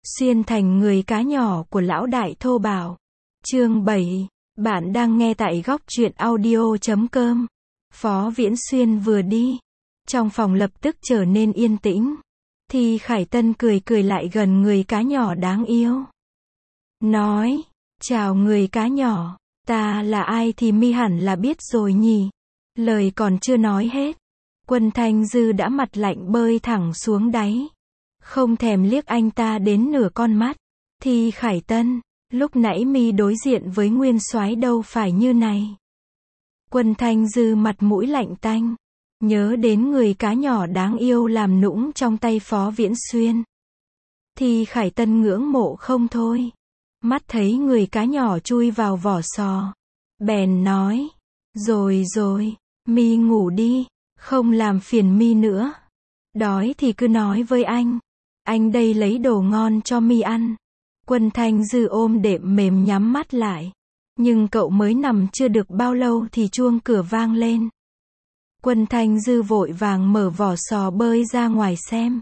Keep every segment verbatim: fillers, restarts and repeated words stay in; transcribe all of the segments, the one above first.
Xuyên thành người cá nhỏ của lão đại thô bạo. Chương bảy. Bạn đang nghe tại góc truyện audio chấm com. Phó Viễn Xuyên vừa đi, trong phòng lập tức trở nên yên tĩnh. Thì Khải Tân cười cười lại gần người cá nhỏ đáng yêu. Nói, chào người cá nhỏ, ta là ai thì mi hẳn là biết rồi nhỉ. Lời còn chưa nói hết, Quân Thanh Dư đã mặt lạnh bơi thẳng xuống đáy. Không thèm liếc anh ta đến nửa con mắt. Thì Khải Tân, lúc nãy mi đối diện với Nguyên Soái đâu phải như này. Quân Thanh Dư mặt mũi lạnh tanh, nhớ đến người cá nhỏ đáng yêu làm nũng trong tay Phó Viễn Xuyên. Thì Khải Tân ngưỡng mộ không thôi. Mắt thấy người cá nhỏ chui vào vỏ sò, bèn nói, rồi rồi, mi ngủ đi, không làm phiền mi nữa. Đói thì cứ nói với anh, anh đây lấy đồ ngon cho mi ăn. Quân Thanh Dư ôm đệm mềm nhắm mắt lại. Nhưng cậu mới nằm chưa được bao lâu thì chuông cửa vang lên. Quân Thanh Dư vội vàng mở vỏ sò bơi ra ngoài xem.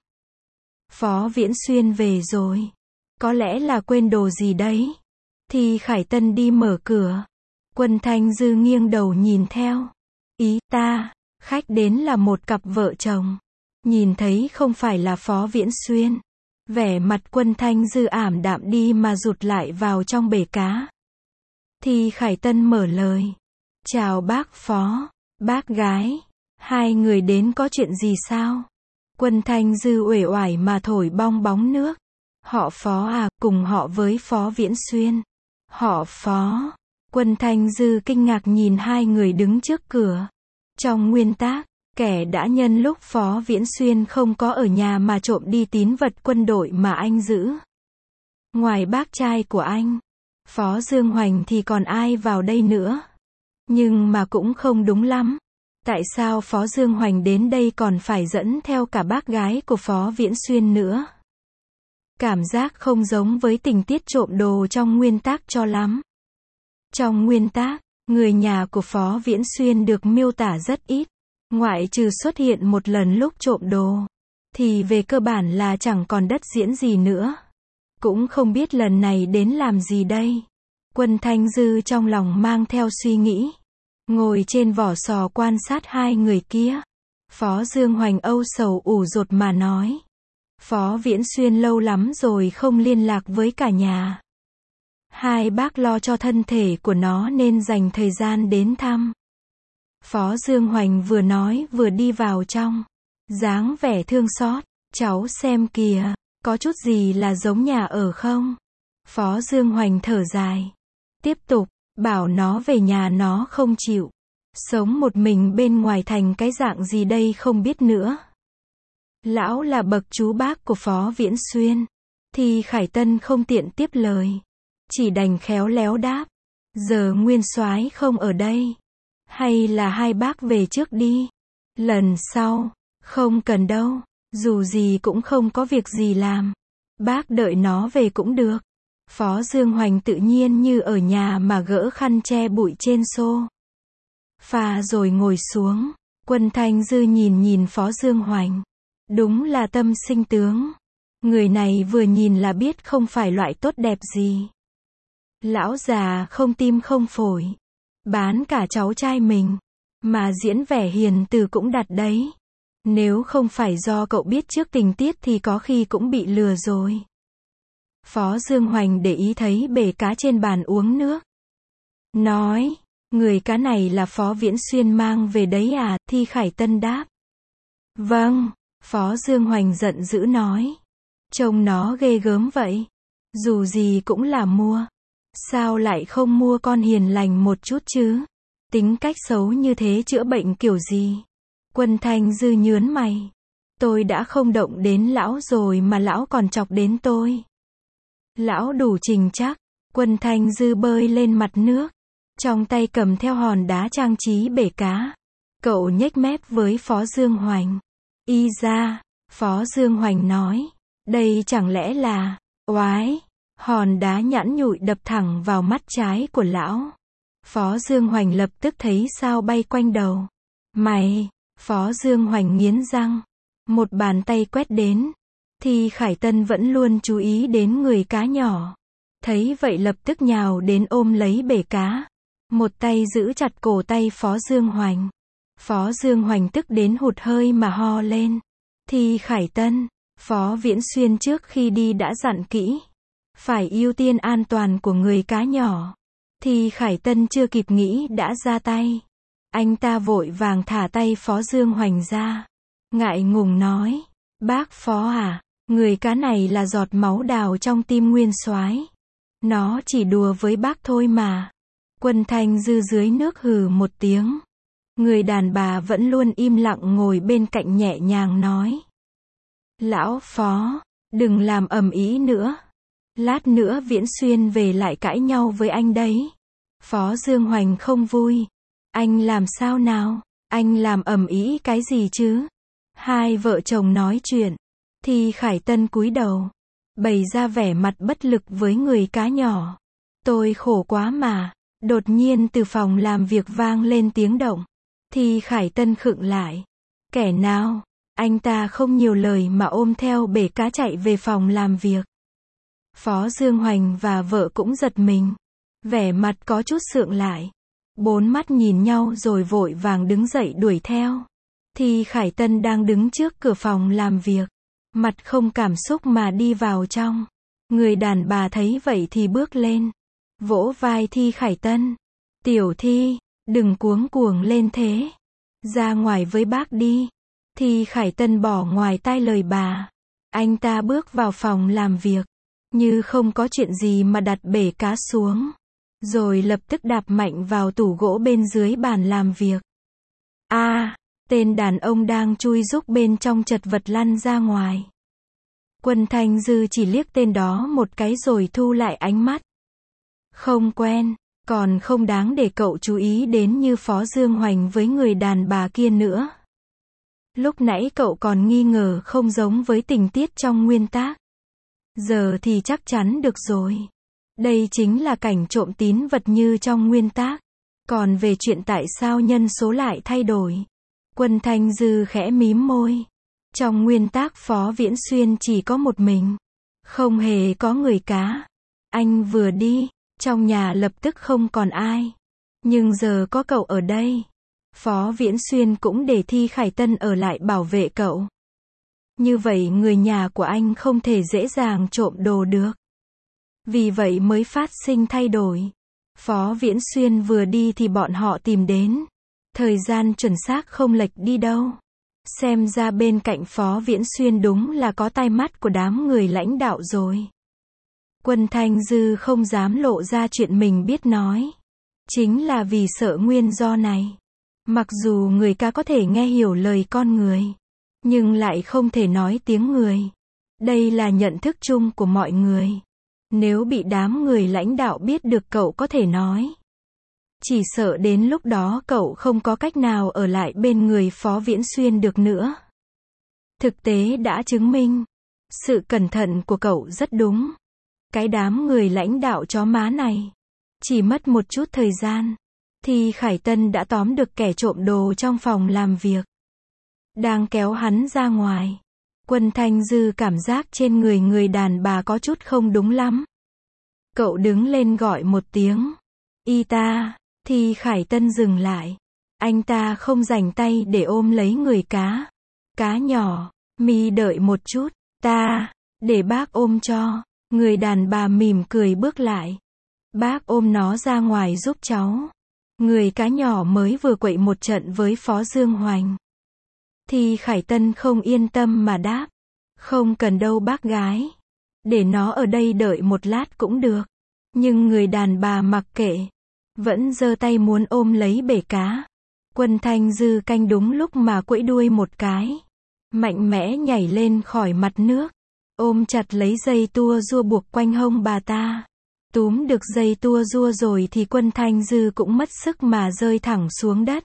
Phó Viễn Xuyên về rồi. Có lẽ là quên đồ gì đấy. Thì Khải Tân đi mở cửa. Quân Thanh Dư nghiêng đầu nhìn theo. Ý ta, khách đến là một cặp vợ chồng. Nhìn thấy không phải là Phó Viễn Xuyên. Vẻ mặt Quân Thanh Dư ảm đạm đi mà rụt lại vào trong bể cá. Thì Khải Tân mở lời. Chào bác Phó, bác gái. Hai người đến có chuyện gì sao? Quân Thanh Dư uể oải mà thổi bong bóng nước. Họ Phó à, cùng họ với Phó Viễn Xuyên. Họ Phó. Quân Thanh Dư kinh ngạc nhìn hai người đứng trước cửa. Trong nguyên tắc, kẻ đã nhân lúc Phó Viễn Xuyên không có ở nhà mà trộm đi tín vật quân đội mà anh giữ. Ngoài bác trai của anh, Phó Dương Hoành thì còn ai vào đây nữa? Nhưng mà cũng không đúng lắm. Tại sao Phó Dương Hoành đến đây còn phải dẫn theo cả bác gái của Phó Viễn Xuyên nữa? Cảm giác không giống với tình tiết trộm đồ trong nguyên tác cho lắm. Trong nguyên tác, người nhà của Phó Viễn Xuyên được miêu tả rất ít. Ngoại trừ xuất hiện một lần lúc trộm đồ, thì về cơ bản là chẳng còn đất diễn gì nữa. Cũng không biết lần này đến làm gì đây. Quân Thanh Dư trong lòng mang theo suy nghĩ. Ngồi trên vỏ sò quan sát hai người kia. Phó Dương Hoành âu sầu ủ rột mà nói. Phó Viễn Xuyên lâu lắm rồi không liên lạc với cả nhà. Hai bác lo cho thân thể của nó nên dành thời gian đến thăm. Phó Dương Hoành vừa nói vừa đi vào trong. Dáng vẻ thương xót. Cháu xem kìa, có chút gì là giống nhà ở không? Phó Dương Hoành thở dài. Tiếp tục, bảo nó về nhà nó không chịu. Sống một mình bên ngoài thành cái dạng gì đây không biết nữa. Lão là bậc chú bác của Phó Viễn Xuyên. Thì Khải Tân không tiện tiếp lời. Chỉ đành khéo léo đáp. Giờ Nguyên Soái không ở đây. Hay là hai bác về trước đi. Lần sau, không cần đâu. Dù gì cũng không có việc gì làm. Bác đợi nó về cũng được. Phó Dương Hoành tự nhiên như ở nhà mà gỡ khăn che bụi trên xô pha rồi ngồi xuống. Quân Thanh Dư nhìn nhìn Phó Dương Hoành. Đúng là tâm sinh tướng. Người này vừa nhìn là biết không phải loại tốt đẹp gì. Lão già không tim không phổi. Bán cả cháu trai mình. Mà diễn vẻ hiền từ cũng đặt đấy. Nếu không phải do cậu biết trước tình tiết thì có khi cũng bị lừa rồi. Phó Dương Hoành để ý thấy bể cá trên bàn uống nước. Nói, người cá này là Phó Viễn Xuyên mang về đấy à? Thì Khải Tân đáp. Vâng, Phó Dương Hoành giận dữ nói. Trông nó ghê gớm vậy. Dù gì cũng là mua. Sao lại không mua con hiền lành một chút chứ? Tính cách xấu như thế chữa bệnh kiểu gì? Quân Thanh Dư nhớn mày. Tôi đã không động đến lão rồi mà lão còn chọc đến tôi. Lão đủ trình chắc. Quân Thanh Dư bơi lên mặt nước. Trong tay cầm theo hòn đá trang trí bể cá. Cậu nhếch mép với Phó Dương Hoành. Y ra, Phó Dương Hoành nói. Đây chẳng lẽ là, oái. Hòn đá nhẵn nhụi đập thẳng vào mắt trái của lão. Phó Dương Hoành lập tức thấy sao bay quanh đầu. Mày, Phó Dương Hoành nghiến răng. Một bàn tay quét đến. thì Khải Tân vẫn luôn chú ý đến người cá nhỏ. Thấy vậy lập tức nhào đến ôm lấy bể cá. Một tay giữ chặt cổ tay Phó Dương Hoành. Phó Dương Hoành tức đến hụt hơi mà ho lên. Thì Khải Tân, Phó Viễn Xuyên trước khi đi đã dặn kỹ. Phải ưu tiên an toàn của người cá nhỏ. Thì Khải Tân chưa kịp nghĩ đã ra tay. Anh ta vội vàng thả tay Phó Dương Hoành ra. Ngại ngùng nói, bác Phó à, người cá này là giọt máu đào trong tim Nguyên Soái. Nó chỉ đùa với bác thôi mà. Quân Thanh Dư dưới nước hừ một tiếng. Người đàn bà vẫn luôn im lặng ngồi bên cạnh nhẹ nhàng nói. Lão Phó, đừng làm ầm ĩ nữa. Lát nữa Viễn Xuyên về lại cãi nhau với anh đấy. Phó Dương Hoành không vui. Anh làm sao nào? Anh làm ầm ĩ cái gì chứ? Hai vợ chồng nói chuyện. Thì Khải Tân cúi đầu. Bày ra vẻ mặt bất lực với người cá nhỏ. Tôi khổ quá mà. Đột nhiên từ phòng làm việc vang lên tiếng động. Thì Khải Tân khựng lại. Kẻ nào? Anh ta không nhiều lời mà ôm theo bể cá chạy về phòng làm việc. Phó Dương Hoành và vợ cũng giật mình. Vẻ mặt có chút sượng lại. Bốn mắt nhìn nhau rồi vội vàng đứng dậy đuổi theo. Thì Khải Tân đang đứng trước cửa phòng làm việc. Mặt không cảm xúc mà đi vào trong. Người đàn bà thấy vậy thì bước lên. Vỗ vai Thi Khải Tân. Tiểu Thi, đừng cuống cuồng lên thế. Ra ngoài với bác đi. Thì Khải Tân bỏ ngoài tai lời bà. Anh ta bước vào phòng làm việc. Như không có chuyện gì mà đặt bể cá xuống. Rồi lập tức đạp mạnh vào tủ gỗ bên dưới bàn làm việc. A, à, tên đàn ông đang chui rúc bên trong chật vật lăn ra ngoài. Quân Thanh Dư chỉ liếc tên đó một cái rồi thu lại ánh mắt. Không quen, còn không đáng để cậu chú ý đến như Phó Dương Hoành với người đàn bà kia nữa. Lúc nãy cậu còn nghi ngờ không giống với tình tiết trong nguyên tác. Giờ thì chắc chắn được rồi. Đây chính là cảnh trộm tín vật như trong nguyên tác. Còn về chuyện tại sao nhân số lại thay đổi, Quân Thanh Dư khẽ mím môi. Trong nguyên tác Phó Viễn Xuyên chỉ có một mình. Không hề có người cá. Anh vừa đi, trong nhà lập tức không còn ai. Nhưng giờ có cậu ở đây. Phó Viễn Xuyên cũng để Thi Khải Tân ở lại bảo vệ cậu. Như vậy người nhà của anh không thể dễ dàng trộm đồ được. Vì vậy mới phát sinh thay đổi. Phó Viễn Xuyên vừa đi thì bọn họ tìm đến. Thời gian chuẩn xác không lệch đi đâu. Xem ra bên cạnh Phó Viễn Xuyên đúng là có tai mắt của đám người lãnh đạo rồi. Quân Thanh Dư không dám lộ ra chuyện mình biết nói. Chính là vì sợ nguyên do này. Mặc dù người ca có thể nghe hiểu lời con người, nhưng lại không thể nói tiếng người. Đây là nhận thức chung của mọi người. Nếu bị đám người lãnh đạo biết được cậu có thể nói, chỉ sợ đến lúc đó cậu không có cách nào ở lại bên người Phó Viễn Xuyên được nữa. Thực tế đã chứng minh, sự cẩn thận của cậu rất đúng. Cái đám người lãnh đạo chó má này, chỉ mất một chút thời gian, thì Khải Tân đã tóm được kẻ trộm đồ trong phòng làm việc. Đang kéo hắn ra ngoài. Quân Thanh Dư cảm giác trên người người đàn bà có chút không đúng lắm. Cậu đứng lên gọi một tiếng. Y ta, thì Khải Tân dừng lại. Anh ta không rảnh tay để ôm lấy người cá. Cá nhỏ, mi đợi một chút, ta, để bác ôm cho. Người đàn bà mỉm cười bước lại. Bác ôm nó ra ngoài giúp cháu. Người cá nhỏ mới vừa quậy một trận với Phó Dương Hoành. Thì Khải Tân không yên tâm mà đáp. Không cần đâu bác gái. Để nó ở đây đợi một lát cũng được. Nhưng người đàn bà mặc kệ. Vẫn giơ tay muốn ôm lấy bể cá. Quân Thanh Dư canh đúng lúc mà quẫy đuôi một cái. Mạnh mẽ nhảy lên khỏi mặt nước. Ôm chặt lấy dây tua rua buộc quanh hông bà ta. Túm được dây tua rua rồi thì Quân Thanh Dư cũng mất sức mà rơi thẳng xuống đất.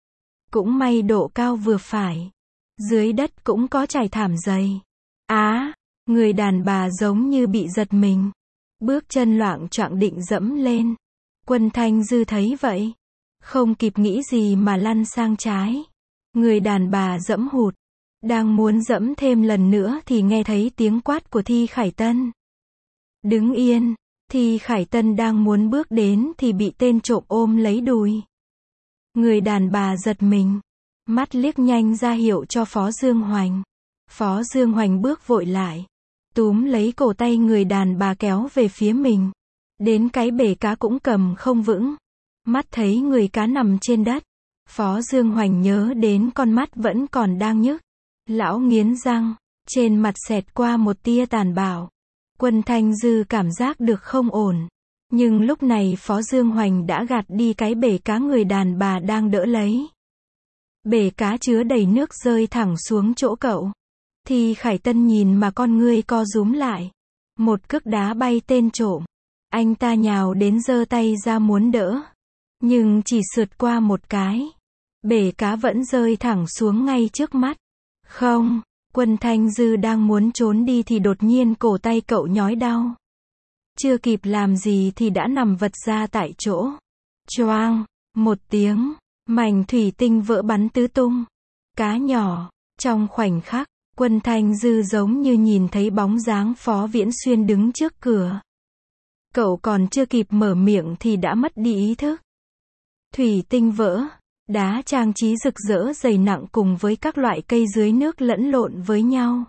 Cũng may độ cao vừa phải. Dưới đất cũng có trải thảm dày. Á, người đàn bà giống như bị giật mình. Bước chân loạng choạng định dẫm lên. Quân Thanh Dư thấy vậy. Không kịp nghĩ gì mà lăn sang trái. Người đàn bà dẫm hụt. Đang muốn dẫm thêm lần nữa thì nghe thấy tiếng quát của Thi Khải Tân. Đứng yên, Thi Khải Tân đang muốn bước đến thì bị tên trộm ôm lấy đùi. Người đàn bà giật mình, mắt liếc nhanh ra hiệu cho Phó Dương Hoành. Phó Dương Hoành bước vội lại, túm lấy cổ tay người đàn bà kéo về phía mình. Đến cái bể cá cũng cầm không vững. Mắt thấy người cá nằm trên đất, Phó Dương Hoành nhớ đến con mắt vẫn còn đang nhức. Lão nghiến răng, trên mặt xẹt qua một tia tàn bạo. Quân Thanh Dư cảm giác được không ổn. Nhưng lúc này Phó Dương Hoành đã gạt đi cái bể cá người đàn bà đang đỡ lấy. Bể cá chứa đầy nước rơi thẳng xuống chỗ cậu. Thì Khải Tân nhìn mà con ngươi co rúm lại. Một cước đá bay tên trộm. Anh ta nhào đến giơ tay ra muốn đỡ. Nhưng chỉ sượt qua một cái. Bể cá vẫn rơi thẳng xuống ngay trước mắt. Không, Quân Thanh Dư đang muốn trốn đi thì đột nhiên cổ tay cậu nhói đau. Chưa kịp làm gì thì đã nằm vật ra tại chỗ. Choang, một tiếng, mảnh thủy tinh vỡ bắn tứ tung. Cá nhỏ, trong khoảnh khắc, Quân Thanh Dư giống như nhìn thấy bóng dáng Phó Viễn Xuyên đứng trước cửa. Cậu còn chưa kịp mở miệng thì đã mất đi ý thức. Thủy tinh vỡ, đá trang trí rực rỡ dày nặng cùng với các loại cây dưới nước lẫn lộn với nhau.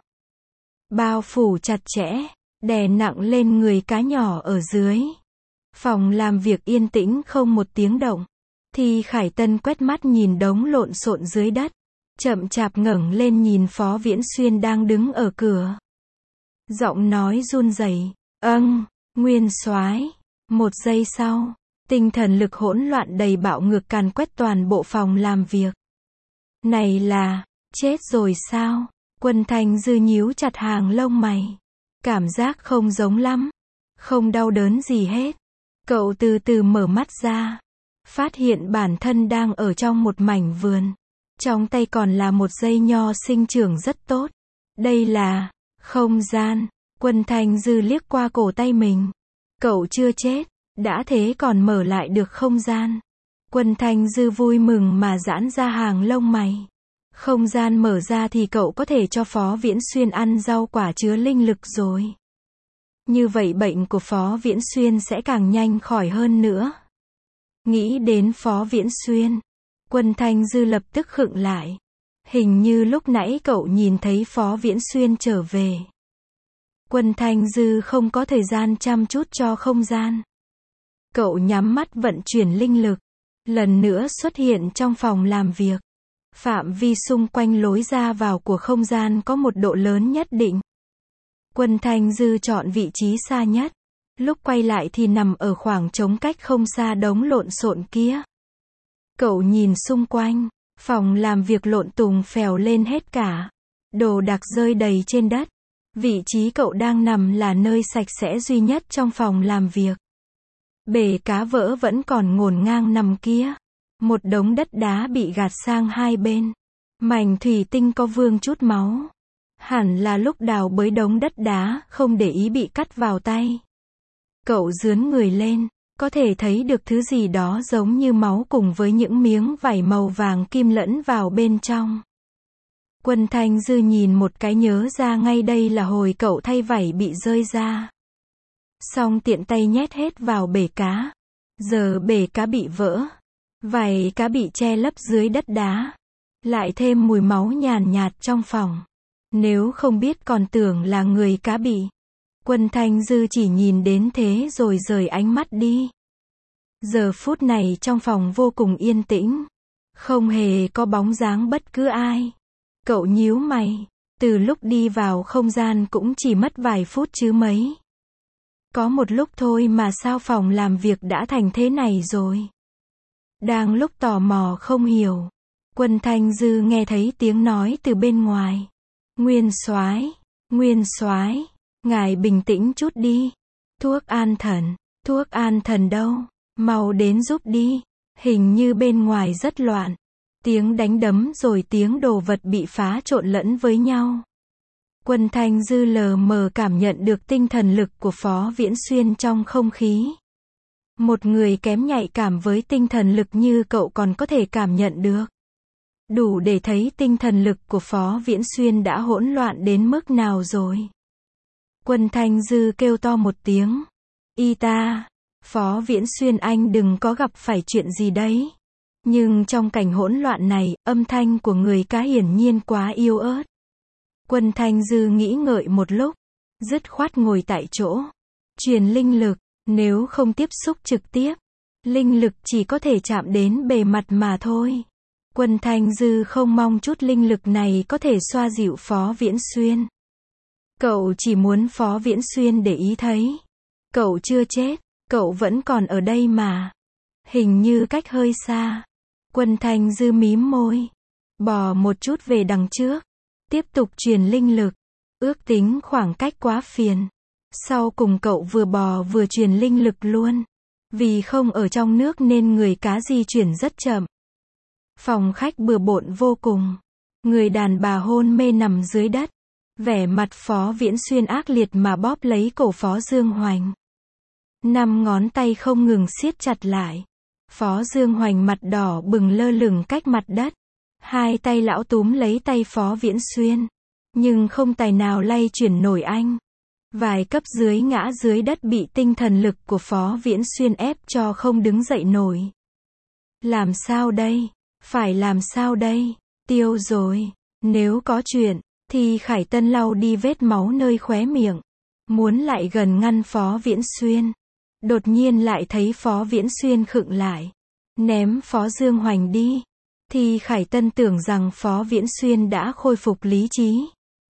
Bao phủ chặt chẽ, đè nặng lên người cá nhỏ ở dưới. Phòng làm việc yên tĩnh không một tiếng động. Thì Khải Tân quét mắt nhìn đống lộn xộn dưới đất. Chậm chạp ngẩng lên nhìn Phó Viễn Xuyên đang đứng ở cửa. Giọng nói run rẩy, "Âng, Nguyên soái." Một giây sau, tinh thần lực hỗn loạn đầy bạo ngược càn quét toàn bộ phòng làm việc. Này là, chết rồi sao? Quân Thanh Dư nhíu chặt hàng lông mày. Cảm giác không giống lắm. Không đau đớn gì hết. Cậu từ từ mở mắt ra. Phát hiện bản thân đang ở trong một mảnh vườn. Trong tay còn là một dây nho sinh trưởng rất tốt. Đây là không gian. Quân Thanh Dư liếc qua cổ tay mình. Cậu chưa chết. Đã thế còn mở lại được không gian. Quân Thanh Dư vui mừng mà giãn ra hàng lông mày. Không gian mở ra thì cậu có thể cho Phó Viễn Xuyên ăn rau quả chứa linh lực rồi. Như vậy bệnh của Phó Viễn Xuyên sẽ càng nhanh khỏi hơn nữa. Nghĩ đến Phó Viễn Xuyên, Quân Thanh Dư lập tức khựng lại. Hình như lúc nãy cậu nhìn thấy Phó Viễn Xuyên trở về. Quân Thanh Dư không có thời gian chăm chút cho không gian. Cậu nhắm mắt vận chuyển linh lực. Lần nữa xuất hiện trong phòng làm việc. Phạm vi xung quanh lối ra vào của không gian có một độ lớn nhất định. Quân Thanh Dư chọn vị trí xa nhất. Lúc quay lại thì nằm ở khoảng trống cách không xa đống lộn xộn kia. Cậu nhìn xung quanh. Phòng làm việc lộn tùng phèo lên hết cả. Đồ đạc rơi đầy trên đất. Vị trí cậu đang nằm là nơi sạch sẽ duy nhất trong phòng làm việc. Bể cá vỡ vẫn còn ngổn ngang nằm kia. Một đống đất đá bị gạt sang hai bên. Mảnh thủy tinh có vương chút máu. Hẳn là lúc đào bới đống đất đá, không để ý bị cắt vào tay. Cậu dướn người lên, có thể thấy được thứ gì đó giống như máu cùng với những miếng vảy màu vàng kim lẫn vào bên trong. Quân Thanh Dư nhìn một cái nhớ ra ngay đây là hồi cậu thay vảy bị rơi ra. Xong tiện tay nhét hết vào bể cá. Giờ bể cá bị vỡ. Vảy cá bị che lấp dưới đất đá. Lại thêm mùi máu nhàn nhạt trong phòng. Nếu không biết còn tưởng là người cá bị. Quân Thanh Dư chỉ nhìn đến thế rồi rời ánh mắt đi. Giờ phút này trong phòng vô cùng yên tĩnh. Không hề có bóng dáng bất cứ ai. Cậu nhíu mày. Từ lúc đi vào không gian cũng chỉ mất vài phút chứ mấy. Có một lúc thôi mà sao phòng làm việc đã thành thế này rồi. Đang lúc tò mò không hiểu. Quân Thanh Dư nghe thấy tiếng nói từ bên ngoài. Nguyên soái, Nguyên soái, ngài bình tĩnh chút đi. Thuốc an thần, thuốc an thần đâu? Mau đến giúp đi. Hình như bên ngoài rất loạn. Tiếng đánh đấm rồi tiếng đồ vật bị phá trộn lẫn với nhau. Quân Thanh Dư lờ mờ cảm nhận được tinh thần lực của Phó Viễn Xuyên trong không khí. Một người kém nhạy cảm với tinh thần lực như cậu còn có thể cảm nhận được. Đủ để thấy tinh thần lực của Phó Viễn Xuyên đã hỗn loạn đến mức nào rồi. Quân Thanh Dư kêu to một tiếng. Y ta, Phó Viễn Xuyên anh đừng có gặp phải chuyện gì đấy. Nhưng trong cảnh hỗn loạn này, âm thanh của người cá hiển nhiên quá yếu ớt. Quân Thanh Dư nghĩ ngợi một lúc, dứt khoát ngồi tại chỗ. Truyền linh lực, nếu không tiếp xúc trực tiếp, linh lực chỉ có thể chạm đến bề mặt mà thôi. Quân Thanh Dư không mong chút linh lực này có thể xoa dịu Phó Viễn Xuyên. Cậu chỉ muốn Phó Viễn Xuyên để ý thấy. Cậu chưa chết, cậu vẫn còn ở đây mà. Hình như cách hơi xa. Quân Thanh Dư mím môi. Bò một chút về đằng trước. Tiếp tục truyền linh lực. Ước tính khoảng cách quá phiền. Sau cùng cậu vừa bò vừa truyền linh lực luôn. Vì không ở trong nước nên người cá di chuyển rất chậm. Phòng khách bừa bộn vô cùng. Người đàn bà hôn mê nằm dưới đất. Vẻ mặt Phó Viễn Xuyên ác liệt mà bóp lấy cổ Phó Dương Hoành. Năm ngón tay không ngừng siết chặt lại. Phó Dương Hoành mặt đỏ bừng lơ lửng cách mặt đất. Hai tay lão túm lấy tay Phó Viễn Xuyên. Nhưng không tài nào lay chuyển nổi anh. Vài cấp dưới ngã dưới đất bị tinh thần lực của Phó Viễn Xuyên ép cho không đứng dậy nổi. Làm sao đây? Phải làm sao đây? Tiêu rồi. Nếu có chuyện, thì Khải Tân lau đi vết máu nơi khóe miệng. Muốn lại gần ngăn Phó Viễn Xuyên. Đột nhiên lại thấy Phó Viễn Xuyên khựng lại. Ném Phó Dương Hoành đi. Thì Khải Tân tưởng rằng Phó Viễn Xuyên đã khôi phục lý trí.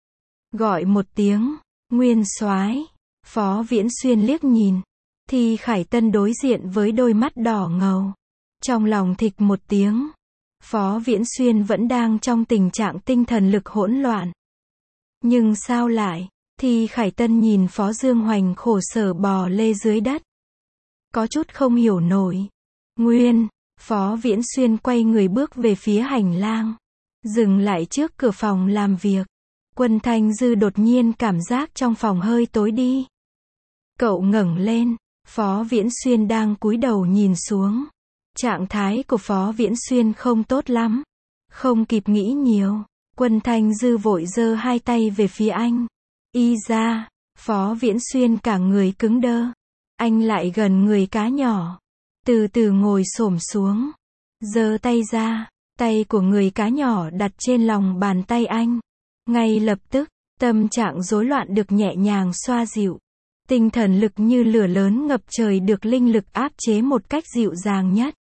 Gọi một tiếng, Nguyên Soái. Phó Viễn Xuyên liếc nhìn. Thì Khải Tân đối diện với đôi mắt đỏ ngầu. Trong lòng thịch một tiếng. Phó Viễn Xuyên vẫn đang trong tình trạng tinh thần lực hỗn loạn. Nhưng sao lại? Thì Khải Tân nhìn Phó Dương Hoành khổ sở bò lê dưới đất. Có chút không hiểu nổi. Nguyên, Phó Viễn Xuyên quay người bước về phía hành lang. Dừng lại trước cửa phòng làm việc. Quân Thanh Dư đột nhiên cảm giác trong phòng hơi tối đi. Cậu ngẩng lên. Phó Viễn Xuyên đang cúi đầu nhìn xuống. Trạng thái của Phó Viễn Xuyên không tốt lắm. Không kịp nghĩ nhiều. Quân Thanh Dư vội giơ hai tay về phía anh. Y ra. Phó Viễn Xuyên cả người cứng đơ. Anh lại gần người cá nhỏ. Từ từ ngồi xổm xuống. Giơ tay ra. Tay của người cá nhỏ đặt trên lòng bàn tay anh. Ngay lập tức, tâm trạng rối loạn được nhẹ nhàng xoa dịu. Tinh thần lực như lửa lớn ngập trời được linh lực áp chế một cách dịu dàng nhất.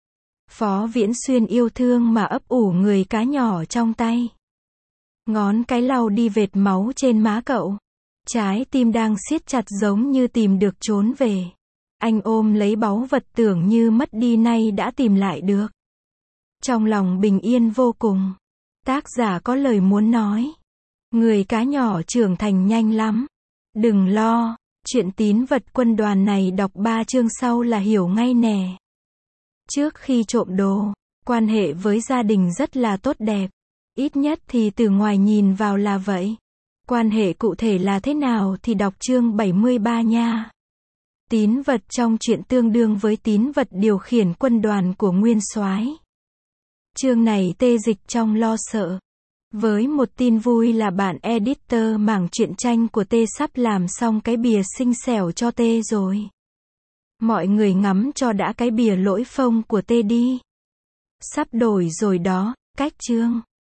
Phó Viễn Xuyên yêu thương mà ấp ủ người cá nhỏ trong tay. Ngón cái lau đi vệt máu trên má cậu. Trái tim đang siết chặt giống như tìm được trốn về. Anh ôm lấy báu vật tưởng như mất đi nay đã tìm lại được. Trong lòng bình yên vô cùng. Tác giả có lời muốn nói. Người cá nhỏ trưởng thành nhanh lắm. Đừng lo, chuyện tín vật quân đoàn này đọc ba chương sau là hiểu ngay nè. Trước khi trộm đồ, quan hệ với gia đình rất là tốt đẹp. Ít nhất thì từ ngoài nhìn vào là vậy. Quan hệ cụ thể là thế nào thì đọc chương bảy mươi ba nha. Tín vật trong truyện tương đương với tín vật điều khiển quân đoàn của Nguyên Soái. Chương này tê dịch trong lo sợ. Với một tin vui là bạn editor mảng truyện tranh của Tê sắp làm xong cái bìa xinh xẻo cho Tê rồi. Mọi người ngắm cho đã cái bìa lỗi phông của Tê đi. Sắp đổi rồi đó, cách chương.